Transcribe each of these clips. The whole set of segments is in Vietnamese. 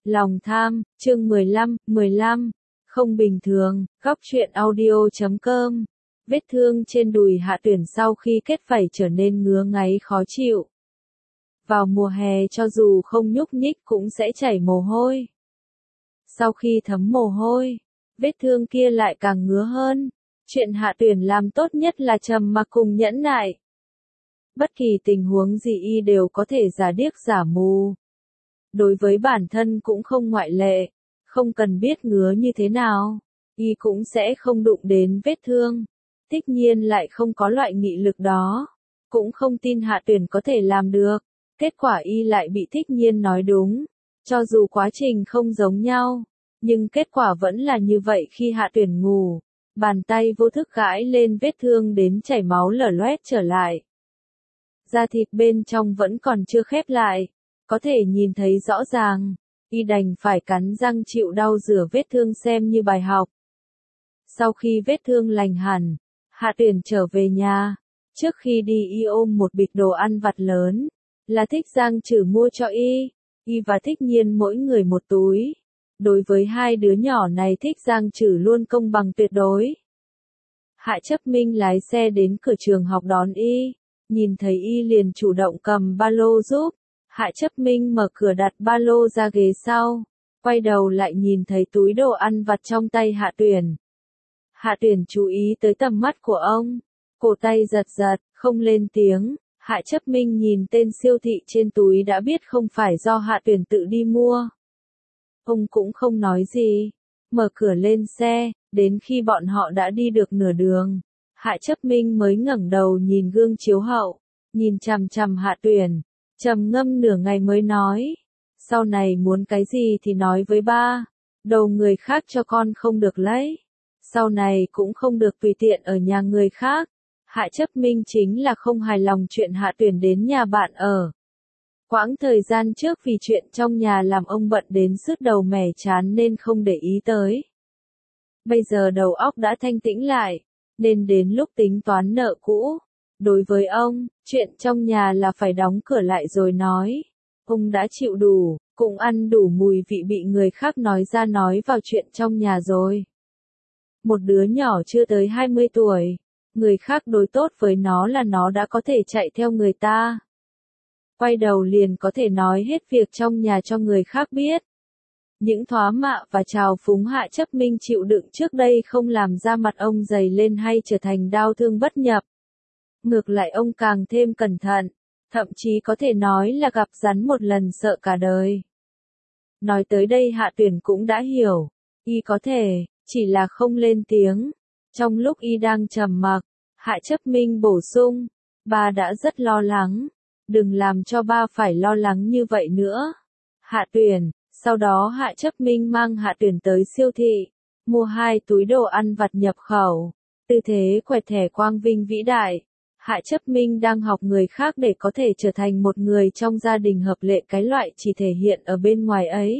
Lòng tham, chương 15, không bình thường, góc truyện audio.com. Vết thương trên đùi Hạ Tuyển sau khi kết vảy trở nên ngứa ngáy khó chịu. Vào mùa hè cho dù không nhúc nhích cũng sẽ chảy mồ hôi. Sau khi thấm mồ hôi, vết thương kia lại càng ngứa hơn. Chuyện Hạ Tuyển làm tốt nhất là trầm mặc cùng nhẫn nại. Bất kỳ tình huống gì y đều có thể giả điếc giả mù. Đối với bản thân cũng không ngoại lệ, không cần biết ngứa như thế nào, y cũng sẽ không đụng đến vết thương. Thích Nhiên lại không có loại nghị lực đó, cũng không tin Hạ Tuyển có thể làm được. Kết quả y lại bị Thích Nhiên nói đúng, cho dù quá trình không giống nhau, nhưng kết quả vẫn là như vậy. Khi Hạ Tuyển ngủ, bàn tay vô thức gãi lên vết thương đến chảy máu lở loét trở lại. Da thịt bên trong vẫn còn chưa khép lại, có thể nhìn thấy rõ ràng, y đành phải cắn răng chịu đau rửa vết thương xem như bài học. Sau khi vết thương lành hẳn, Hạ Tuyển trở về nhà, trước khi đi y ôm một bịch đồ ăn vặt lớn, là Thích Giang Trử mua cho y và Thích Nhiên mỗi người một túi. Đối với hai đứa nhỏ này Thích Giang Trử luôn công bằng tuyệt đối. Hạ Chấp Minh lái xe đến cửa trường học đón y, nhìn thấy y liền chủ động cầm ba lô giúp. Hạ Chấp Minh mở cửa đặt ba lô ra ghế sau, quay đầu lại nhìn thấy túi đồ ăn vặt trong tay Hạ Tuyển. Hạ Tuyển chú ý tới tầm mắt của ông, cổ tay giật giật, không lên tiếng. Hạ Chấp Minh nhìn tên siêu thị trên túi đã biết không phải do Hạ Tuyển tự đi mua. Ông cũng không nói gì, mở cửa lên xe, đến khi bọn họ đã đi được nửa đường, Hạ Chấp Minh mới ngẩng đầu nhìn gương chiếu hậu, nhìn chằm chằm Hạ Tuyển, trầm ngâm nửa ngày mới nói, sau này muốn cái gì thì nói với ba, đầu người khác cho con không được lấy, sau này cũng không được tùy tiện ở nhà người khác. Hạ Chấp Minh chính là không hài lòng chuyện Hạ Tuyển đến nhà bạn ở. Quãng thời gian trước vì chuyện trong nhà làm ông bận đến sứt đầu mẻ chán nên không để ý tới. Bây giờ đầu óc đã thanh tĩnh lại, nên đến lúc tính toán nợ cũ. Đối với ông, chuyện trong nhà là phải đóng cửa lại rồi nói. Ông đã chịu đủ, cũng ăn đủ mùi vị bị người khác nói ra nói vào chuyện trong nhà rồi. Một đứa nhỏ chưa tới 20 tuổi, người khác đối tốt với nó là nó đã có thể chạy theo người ta. Quay đầu liền có thể nói hết việc trong nhà cho người khác biết. Những thóa mạ và trào phúng Hạ Chấp Minh chịu đựng trước đây không làm da mặt ông dày lên hay trở thành đau thương bất nhập. Ngược lại ông càng thêm cẩn thận, thậm chí có thể nói là gặp rắn một lần sợ cả đời. Nói tới đây Hạ Tuyển cũng đã hiểu, y có thể, chỉ là không lên tiếng. Trong lúc y đang trầm mặc, Hạ Chấp Minh bổ sung, ba đã rất lo lắng, đừng làm cho ba phải lo lắng như vậy nữa. Hạ Tuyển, sau đó Hạ Chấp Minh mang Hạ Tuyển tới siêu thị, mua 2 túi đồ ăn vặt nhập khẩu, tư thế quẹt thẻ quang vinh vĩ đại. Hạ Chấp Minh đang học người khác để có thể trở thành một người trong gia đình hợp lệ, cái loại chỉ thể hiện ở bên ngoài ấy.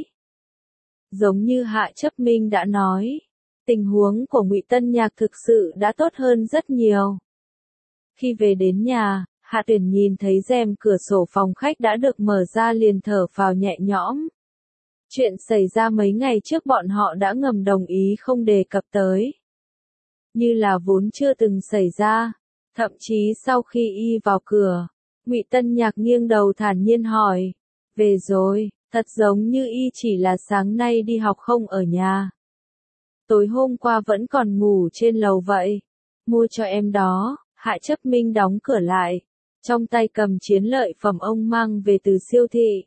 Giống như Hạ Chấp Minh đã nói, tình huống của Ngụy Tân Nhạc thực sự đã tốt hơn rất nhiều. Khi về đến nhà, Hạ Tuyển nhìn thấy rèm cửa sổ phòng khách đã được mở ra liền thở phào nhẹ nhõm. Chuyện xảy ra mấy ngày trước bọn họ đã ngầm đồng ý không đề cập tới. Như là vốn chưa từng xảy ra. Thậm chí sau khi y vào cửa, Ngụy Tân Nhạc nghiêng đầu thản nhiên hỏi, về rồi, thật giống như y chỉ là sáng nay đi học không ở nhà. Tối hôm qua vẫn còn ngủ trên lầu vậy. Mua cho em đó. Hạ Chấp Minh đóng cửa lại, trong tay cầm chiến lợi phẩm ông mang về từ siêu thị.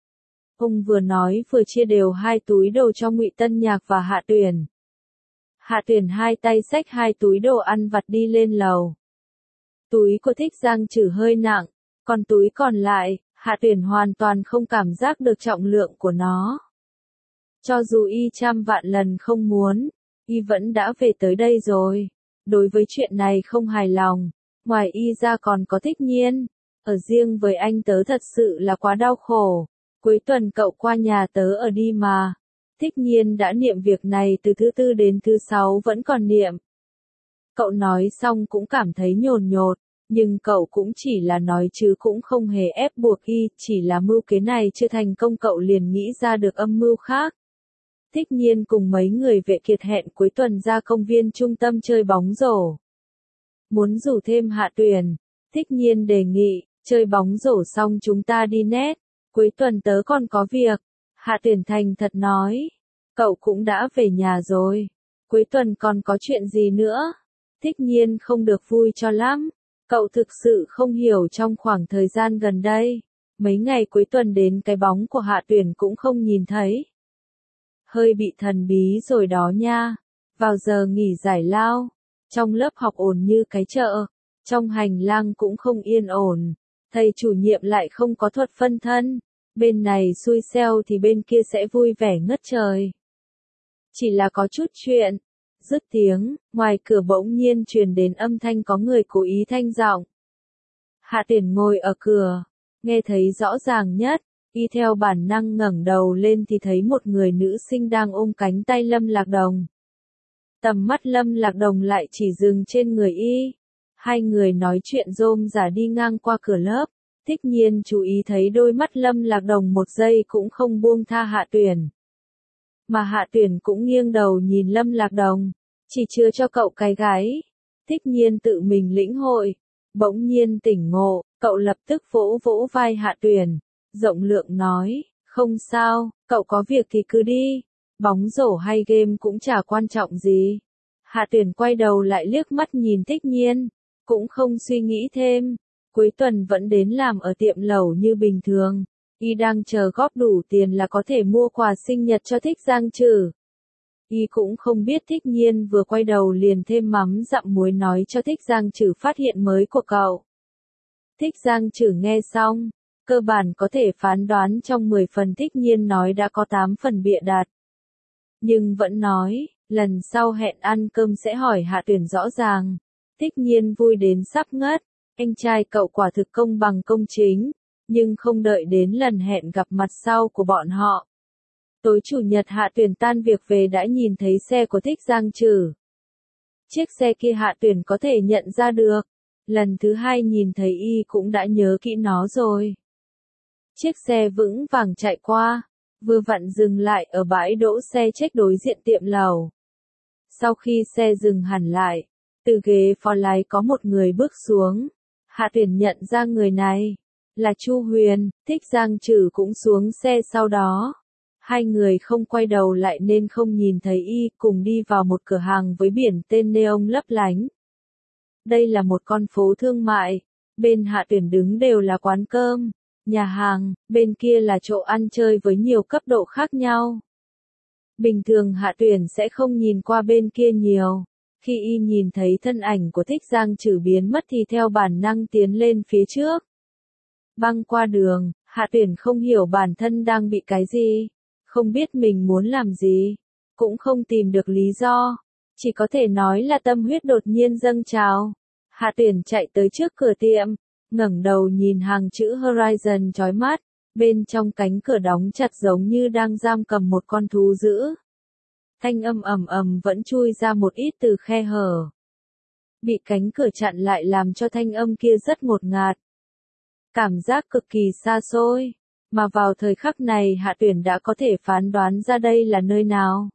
Ông vừa nói vừa chia đều 2 túi đồ cho Ngụy Tân Nhạc và Hạ Tuyển. Hạ Tuyển hai tay xách 2 túi đồ ăn vặt đi lên lầu. Túi của Thích Giang Trử hơi nặng, còn túi còn lại, Hạ Tuyển hoàn toàn không cảm giác được trọng lượng của nó. Cho dù y trăm vạn lần không muốn, y vẫn đã về tới đây rồi. Đối với chuyện này không hài lòng, ngoài y ra còn có Thích Nhiên. Ở riêng với anh tớ thật sự là quá đau khổ. Cuối tuần cậu qua nhà tớ ở đi mà. Thích Nhiên đã niệm việc này từ thứ Tư đến thứ Sáu vẫn còn niệm. Cậu nói xong cũng cảm thấy nhồn nhột, Nhưng cậu cũng chỉ là nói chứ cũng không hề ép buộc y, chỉ là mưu kế này chưa thành công cậu liền nghĩ ra được âm mưu khác. Thích Nhiên cùng mấy người vệ kiệt hẹn cuối tuần ra công viên trung tâm chơi bóng rổ. Muốn rủ thêm Hạ Tuyền, Thích Nhiên đề nghị, chơi bóng rổ xong chúng ta đi net, cuối tuần tớ còn có việc. Hạ Tuyền thành thật nói, cậu cũng đã về nhà rồi, cuối tuần còn có chuyện gì nữa? Thích Nhiên không được vui cho lắm, cậu thực sự không hiểu trong khoảng thời gian gần đây, mấy ngày cuối tuần đến cái bóng của Hạ Tuyền cũng không nhìn thấy. Hơi bị thần bí rồi đó nha, vào giờ nghỉ giải lao, trong lớp học ồn như cái chợ, trong hành lang cũng không yên ổn, thầy chủ nhiệm lại không có thuật phân thân, bên này xui xẻo thì bên kia sẽ vui vẻ ngất trời. Chỉ là có chút chuyện. Dứt tiếng, ngoài cửa bỗng nhiên truyền đến âm thanh có người cố ý thanh giọng. Hạ Tuyền ngồi ở cửa, nghe thấy rõ ràng nhất, y theo bản năng ngẩng đầu lên thì thấy một người nữ sinh đang ôm cánh tay Lâm Lạc Đồng. Tầm mắt Lâm Lạc Đồng lại chỉ dừng trên người y. Hai người nói chuyện rôm rả đi ngang qua cửa lớp, Thích Nhiên chú ý thấy đôi mắt Lâm Lạc Đồng một giây cũng không buông tha Hạ Tuyền. Mà Hạ Tuyền cũng nghiêng đầu nhìn Lâm Lạc Đồng, chỉ chưa cho cậu cái gáy. Thích Nhiên tự mình lĩnh hội, bỗng nhiên tỉnh ngộ, cậu lập tức vỗ vỗ vai Hạ Tuyền, rộng lượng nói, không sao, cậu có việc thì cứ đi, bóng rổ hay game cũng chả quan trọng gì. Hạ Tuyền quay đầu lại liếc mắt nhìn Thích Nhiên, cũng không suy nghĩ thêm, cuối tuần vẫn đến làm ở tiệm lẩu như bình thường. Y đang chờ góp đủ tiền là có thể mua quà sinh nhật cho Thích Giang Trử. Y cũng không biết Thích Nhiên vừa quay đầu liền thêm mắm dặm muối nói cho Thích Giang Trử phát hiện mới của cậu. Thích Giang Trử nghe xong, cơ bản có thể phán đoán trong 10 phần Thích Nhiên nói đã có 8 phần bịa đặt. Nhưng vẫn nói, lần sau hẹn ăn cơm sẽ hỏi Hạ Tuyền rõ ràng. Thích Nhiên vui đến sắp ngất, anh trai cậu quả thực công bằng công chính. Nhưng không đợi đến lần hẹn gặp mặt sau của bọn họ. Tối chủ nhật Hạ Tuyền tan việc về đã nhìn thấy xe của Thích Giang Trử. Chiếc xe kia Hạ Tuyền có thể nhận ra được. Lần thứ hai nhìn thấy y cũng đã nhớ kỹ nó rồi. Chiếc xe vững vàng chạy qua, vừa vặn dừng lại ở bãi đỗ xe trách đối diện tiệm lẩu. Sau khi xe dừng hẳn lại, từ ghế phó lái có một người bước xuống. Hạ Tuyền nhận ra người này là Chu Huyền. Thích Giang Trử cũng xuống xe sau đó. Hai người không quay đầu lại nên không nhìn thấy y, cùng đi vào một cửa hàng với biển tên neon lấp lánh. Đây là một con phố thương mại, bên Hạ Tuyền đứng đều là quán cơm, nhà hàng, bên kia là chỗ ăn chơi với nhiều cấp độ khác nhau. Bình thường Hạ Tuyền sẽ không nhìn qua bên kia nhiều. Khi y nhìn thấy thân ảnh của Thích Giang Trử biến mất thì theo bản năng tiến lên phía trước. Băng qua đường, Hạ Tuyền không hiểu bản thân đang bị cái gì, không biết mình muốn làm gì, cũng không tìm được lý do, chỉ có thể nói là tâm huyết đột nhiên dâng trào. Hạ Tuyền chạy tới trước cửa tiệm, ngẩng đầu nhìn hàng chữ Horizon chói mắt, bên trong cánh cửa đóng chặt giống như đang giam cầm một con thú dữ. Thanh âm ầm ầm vẫn chui ra một ít từ khe hở. Bị cánh cửa chặn lại làm cho thanh âm kia rất ngột ngạt. Cảm giác cực kỳ xa xôi, mà vào thời khắc này Hạ Tuyền đã có thể phán đoán ra đây là nơi nào.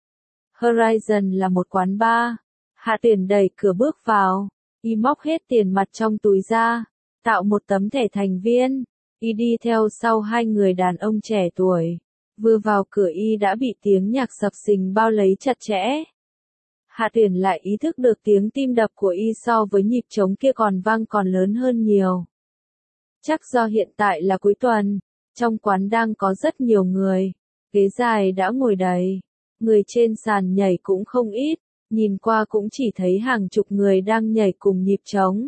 Horizon là một quán bar. Hạ Tuyền đẩy cửa bước vào, y móc hết tiền mặt trong túi ra, tạo một tấm thẻ thành viên, y đi theo sau hai người đàn ông trẻ tuổi. Vừa vào cửa y đã bị tiếng nhạc sập sình bao lấy chặt chẽ. Hạ Tuyền lại ý thức được tiếng tim đập của y so với nhịp trống kia còn vang còn lớn hơn nhiều. Chắc do hiện tại là cuối tuần, trong quán đang có rất nhiều người, ghế dài đã ngồi đầy, người trên sàn nhảy cũng không ít, nhìn qua cũng chỉ thấy hàng chục người đang nhảy cùng nhịp trống.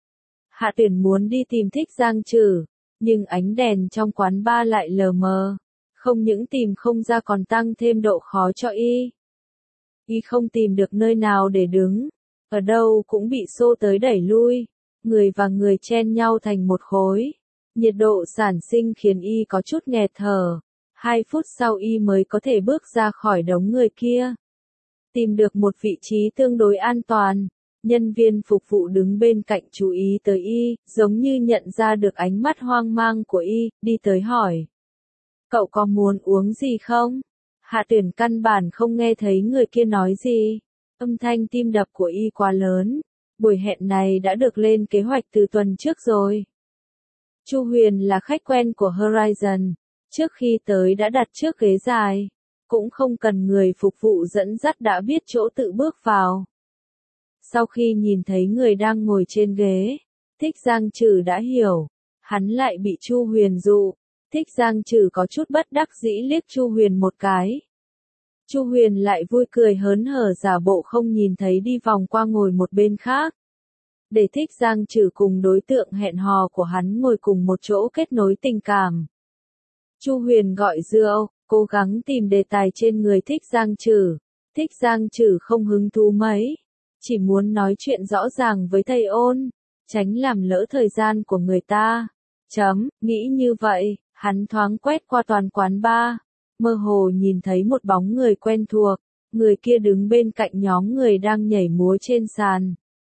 Hạ Tuyền muốn đi tìm Thích Giang Trử, nhưng ánh đèn trong quán bar lại lờ mờ, không những tìm không ra còn tăng thêm độ khó cho y. Y không tìm được nơi nào để đứng, ở đâu cũng bị xô tới đẩy lui, người và người chen nhau thành một khối. Nhiệt độ sản sinh khiến y có chút nghẹt thở. 2 phút sau y mới có thể bước ra khỏi đống người kia. Tìm được một vị trí tương đối an toàn, Nhân viên phục vụ đứng bên cạnh chú ý tới y, giống như nhận ra được ánh mắt hoang mang của y, đi tới hỏi. Cậu có muốn uống gì không? Hạ Tuyển căn bản không nghe thấy người kia nói gì. Âm thanh tim đập của y quá lớn. Buổi hẹn này đã được lên kế hoạch từ tuần trước rồi. Chu Huyền là khách quen của Horizon. Trước khi tới đã đặt trước ghế dài. Cũng không cần người phục vụ dẫn dắt đã biết chỗ tự bước vào. Sau khi nhìn thấy người đang ngồi trên ghế, Thích Giang Trử đã hiểu. Hắn lại bị Chu Huyền dụ. Thích Giang Trử có chút bất đắc dĩ liếc Chu Huyền một cái. Chu Huyền lại vui cười hớn hở giả bộ không nhìn thấy đi vòng qua ngồi một bên khác. Để Thích Giang Trử cùng đối tượng hẹn hò của hắn ngồi cùng một chỗ kết nối tình cảm. Chu Huyền gọi rượu, cố gắng tìm đề tài trên người Thích Giang Trử. Thích Giang Trử không hứng thú mấy, chỉ muốn nói chuyện rõ ràng với thầy Ôn, tránh làm lỡ thời gian của người ta. Nghĩ như vậy, hắn thoáng quét qua toàn quán bar, mơ hồ nhìn thấy một bóng người quen thuộc, người kia đứng bên cạnh nhóm người đang nhảy múa trên sàn.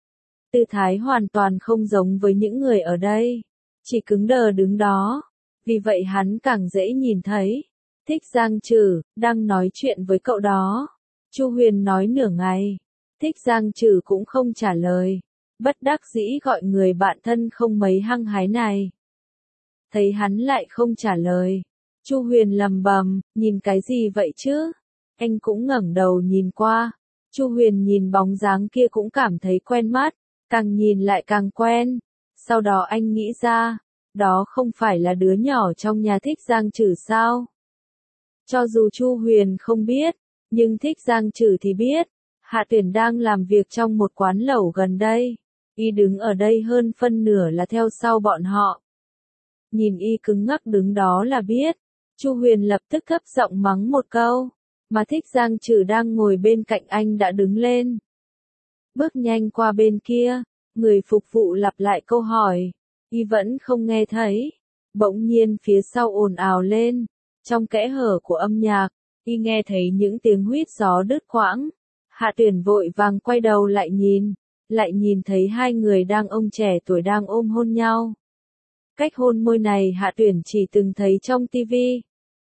Tư thái hoàn toàn không giống với những người ở đây, chỉ cứng đờ đứng đó, vì vậy hắn càng dễ nhìn thấy. Thích Giang Trử, đang nói chuyện với cậu đó. Chu Huyền nói nửa ngày, Thích Giang Trử cũng không trả lời, bất đắc dĩ gọi người bạn thân không mấy hăng hái này. Thấy hắn lại không trả lời, Chu Huyền lầm bầm, nhìn cái gì vậy chứ? Anh cũng ngẩng đầu nhìn qua. Chu Huyền nhìn bóng dáng kia cũng cảm thấy quen mắt, càng nhìn lại càng quen. Sau đó anh nghĩ ra, đó không phải là đứa nhỏ trong nhà Thích Giang Trử sao? Cho dù Chu Huyền không biết, nhưng Thích Giang Trử thì biết. Hạ Tuyển đang làm việc trong một quán lẩu gần đây. Y đứng ở đây hơn phân nửa là theo sau bọn họ. Nhìn y cứng ngắc đứng đó là biết. Chu Huyền lập tức thấp giọng mắng một câu, mà Thích Giang Trử đang ngồi bên cạnh anh đã đứng lên. Bước nhanh qua bên kia, người phục vụ lặp lại câu hỏi, y vẫn không nghe thấy. Bỗng nhiên phía sau ồn ào lên, trong kẽ hở của âm nhạc, y nghe thấy những tiếng huýt gió đứt quãng. Hạ Tuyển vội vàng quay đầu lại nhìn thấy hai người ông trẻ tuổi đang ôm hôn nhau. Cách hôn môi này Hạ Tuyển chỉ từng thấy trong tivi.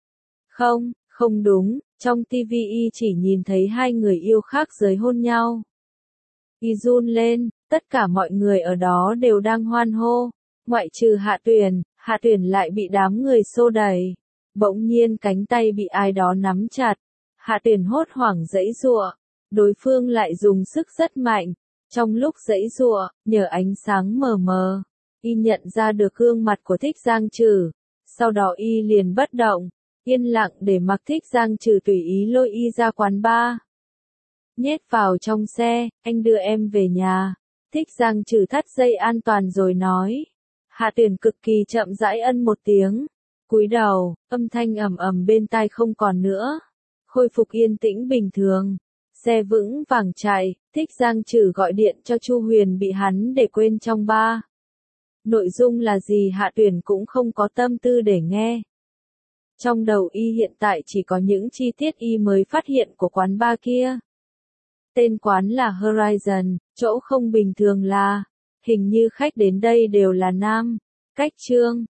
Không đúng, trong tivi y chỉ nhìn thấy hai người yêu khác giới hôn nhau. Y run lên, tất cả mọi người ở đó đều đang hoan hô, ngoại trừ Hạ Tuyển lại bị đám người xô đẩy. Bỗng nhiên cánh tay bị ai đó nắm chặt, Hạ Tuyển hốt hoảng giãy giụa, đối phương lại dùng sức rất mạnh. Trong lúc giãy giụa, nhờ ánh sáng mờ mờ, y nhận ra được gương mặt của Thích Giang Trử, sau đó y liền bất động, yên lặng để mặc Thích Giang Trử tùy ý lôi y ra quán bar. Nhét vào trong xe, anh đưa em về nhà. Thích Giang Trử thắt dây an toàn rồi nói. Hạ Tuyển cực kỳ chậm rãi ân một tiếng, cúi đầu, âm thanh ầm ầm bên tai không còn nữa, khôi phục yên tĩnh bình thường. Xe vững vàng chạy, Thích Giang Trử gọi điện cho Chu Huyền bị hắn để quên trong bar. Nội dung là gì Hạ Tuyển cũng không có tâm tư để nghe. Trong đầu y hiện tại chỉ có những chi tiết y mới phát hiện của quán bar kia. Tên quán là Horizon, chỗ không bình thường là, hình như khách đến đây đều là nam. Cách chương